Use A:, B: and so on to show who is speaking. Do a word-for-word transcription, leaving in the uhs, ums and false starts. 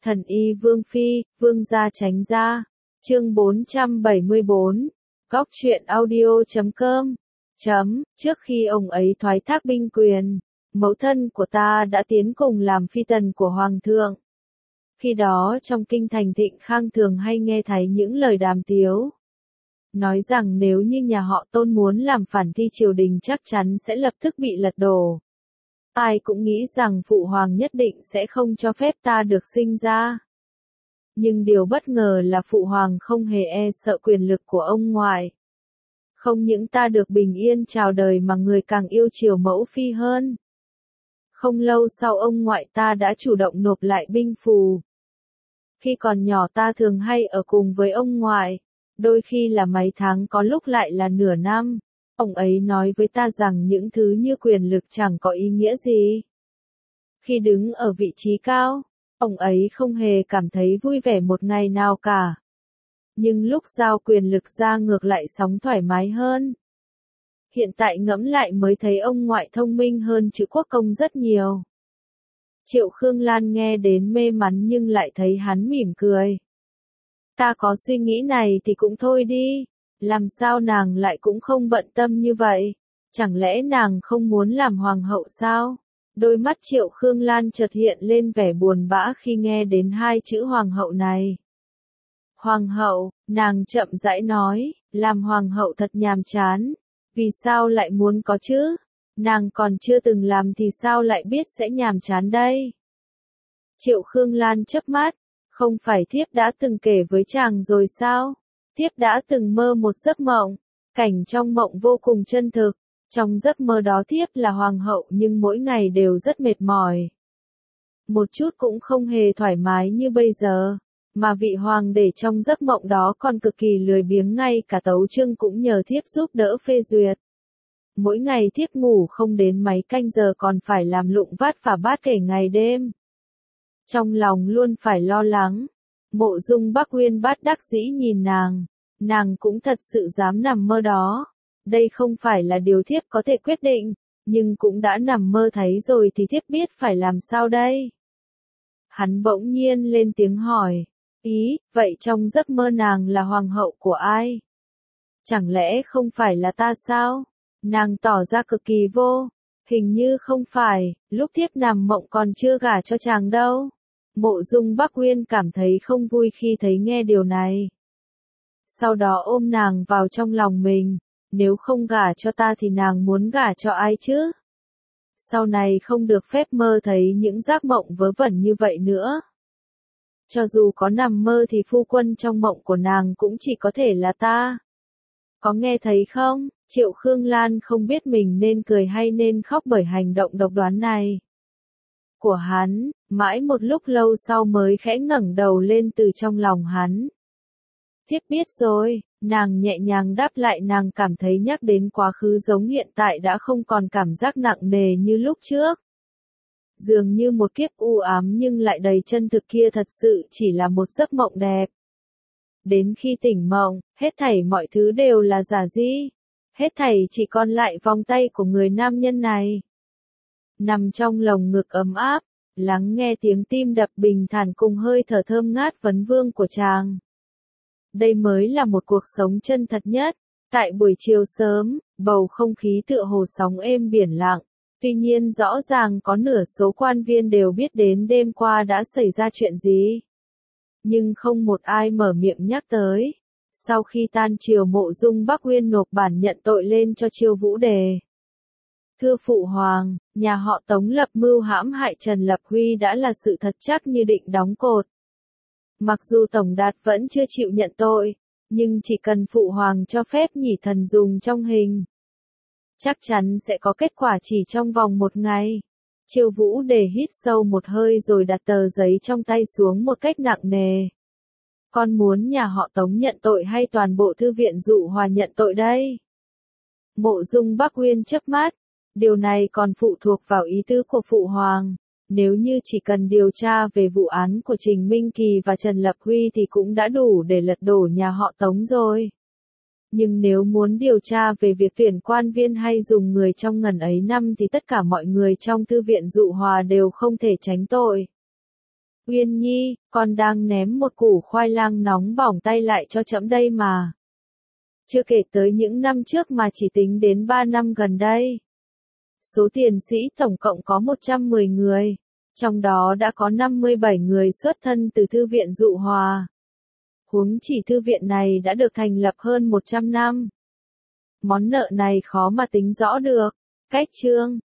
A: Thần y Vương Phi, Vương gia tránh ra. Chương bốn trăm bảy mươi bốn. Góc truyện audio chấm com. Chấm, trước khi ông ấy thoái thác binh quyền, mẫu thân của ta đã tiến cùng làm phi tần của hoàng thượng. Khi đó trong kinh thành Thịnh Khang thường hay nghe thấy những lời đàm tiếu. Nói rằng nếu như nhà họ Tôn muốn làm phản thì triều đình chắc chắn sẽ lập tức bị lật đổ. Ai cũng nghĩ rằng phụ hoàng nhất định sẽ không cho phép ta được sinh ra. Nhưng điều bất ngờ là phụ hoàng không hề e sợ quyền lực của ông ngoại. Không những ta được bình yên chào đời mà người càng yêu chiều mẫu phi hơn. Không lâu sau ông ngoại ta đã chủ động nộp lại binh phù. Khi còn nhỏ ta thường hay ở cùng với ông ngoại, đôi khi là mấy tháng có lúc lại là nửa năm. Ông ấy nói với ta rằng những thứ như quyền lực chẳng có ý nghĩa gì. Khi đứng ở vị trí cao, ông ấy không hề cảm thấy vui vẻ một ngày nào cả. Nhưng lúc giao quyền lực ra ngược lại sống thoải mái hơn. Hiện tại ngẫm lại mới thấy ông ngoại thông minh hơn chữ quốc công rất nhiều. Triệu Khương Lan nghe đến mê mắn nhưng lại thấy hắn mỉm cười. Ta có suy nghĩ này thì cũng thôi đi. Làm sao nàng lại cũng không bận tâm như vậy? Chẳng lẽ nàng không muốn làm hoàng hậu sao? Đôi mắt Triệu Khương Lan chợt hiện lên vẻ buồn bã khi nghe đến hai chữ hoàng hậu này. Hoàng hậu, nàng chậm rãi nói, làm hoàng hậu thật nhàm chán. Vì sao lại muốn có chứ? Nàng còn chưa từng làm thì sao lại biết sẽ nhàm chán đây? Triệu Khương Lan chớp mắt, không phải thiếp đã từng kể với chàng rồi sao? Thiếp đã từng mơ một giấc mộng, cảnh trong mộng vô cùng chân thực, trong giấc mơ đó thiếp là hoàng hậu nhưng mỗi ngày đều rất mệt mỏi. Một chút cũng không hề thoải mái như bây giờ, mà vị hoàng để trong giấc mộng đó còn cực kỳ lười biếng, ngay cả tấu chương cũng nhờ thiếp giúp đỡ phê duyệt. Mỗi ngày thiếp ngủ không đến mấy canh giờ còn phải làm lụng vắt phả bát kể ngày đêm. Trong lòng luôn phải lo lắng. Mộ Dung Bắc Uyên bất đắc dĩ nhìn nàng, nàng cũng thật sự dám nằm mơ đó. Đây không phải là điều thiếp có thể quyết định, nhưng cũng đã nằm mơ thấy rồi thì thiếp biết phải làm sao đây. Hắn bỗng nhiên lên tiếng hỏi, ý, vậy trong giấc mơ nàng là hoàng hậu của ai? Chẳng lẽ không phải là ta sao? Nàng tỏ ra cực kỳ vô, hình như không phải, lúc thiếp nằm mộng còn chưa gả cho chàng đâu. Mộ Dung Bắc Uyên cảm thấy không vui khi thấy nghe điều này. Sau đó ôm nàng vào trong lòng mình, nếu không gả cho ta thì nàng muốn gả cho ai chứ? Sau này không được phép mơ thấy những giấc mộng vớ vẩn như vậy nữa. Cho dù có nằm mơ thì phu quân trong mộng của nàng cũng chỉ có thể là ta. Có nghe thấy không? Triệu Khương Lan không biết mình nên cười hay nên khóc bởi hành động độc đoán này của hắn, mãi một lúc lâu sau mới khẽ ngẩng đầu lên từ trong lòng hắn. Thiếp biết rồi, nàng nhẹ nhàng đáp lại, nàng cảm thấy nhắc đến quá khứ giống hiện tại đã không còn cảm giác nặng nề như lúc trước. Dường như một kiếp u ám nhưng lại đầy chân thực kia thật sự chỉ là một giấc mộng đẹp. Đến khi tỉnh mộng, hết thảy mọi thứ đều là giả dĩ. Hết thảy chỉ còn lại vòng tay của người nam nhân này. Nằm trong lồng ngực ấm áp, lắng nghe tiếng tim đập bình thản cùng hơi thở thơm ngát vấn vương của chàng. Đây mới là một cuộc sống chân thật nhất. Tại buổi chiều sớm, bầu không khí tựa hồ sóng êm biển lặng. Tuy nhiên rõ ràng có nửa số quan viên đều biết đến đêm qua đã xảy ra chuyện gì. Nhưng không một ai mở miệng nhắc tới. Sau khi tan triều, Mộ Dung Bắc Uyên nộp bản nhận tội lên cho Chiêu Vũ Đề. Thưa phụ hoàng, nhà họ Tống lập mưu hãm hại Trần Lập Huy đã là sự thật chắc như định đóng cột. Mặc dù Tổng Đạt vẫn chưa chịu nhận tội, nhưng chỉ cần phụ hoàng cho phép nhỉ thần dùng trong hình, chắc chắn sẽ có kết quả chỉ trong vòng một ngày. Chiêu Vũ Đề hít sâu một hơi rồi đặt tờ giấy trong tay xuống một cách nặng nề. Con muốn nhà họ Tống nhận tội hay toàn bộ thư viện Dụ Hòa nhận tội đây? Mộ Dung Bắc Uyên chớp mắt, điều này còn phụ thuộc vào ý tứ của phụ hoàng. Nếu như chỉ cần điều tra về vụ án của Trình Minh Kỳ và Trần Lập Huy thì cũng đã đủ để lật đổ nhà họ Tống rồi. Nhưng nếu muốn điều tra về việc tuyển quan viên hay dùng người trong ngần ấy năm thì tất cả mọi người trong thư viện Dụ Hòa đều không thể tránh tội. Uyên Nhi, con đang ném một củ khoai lang nóng bỏng tay lại cho trẫm đây mà. Chưa kể tới những năm trước mà chỉ tính đến ba năm gần đây. Số tiền sĩ tổng cộng có một trăm mười người, trong đó đã có năm mươi bảy người xuất thân từ thư viện Dụ Hòa. Huống chỉ thư viện này đã được thành lập hơn một trăm năm. Món nợ này khó mà tính rõ được. Cách chương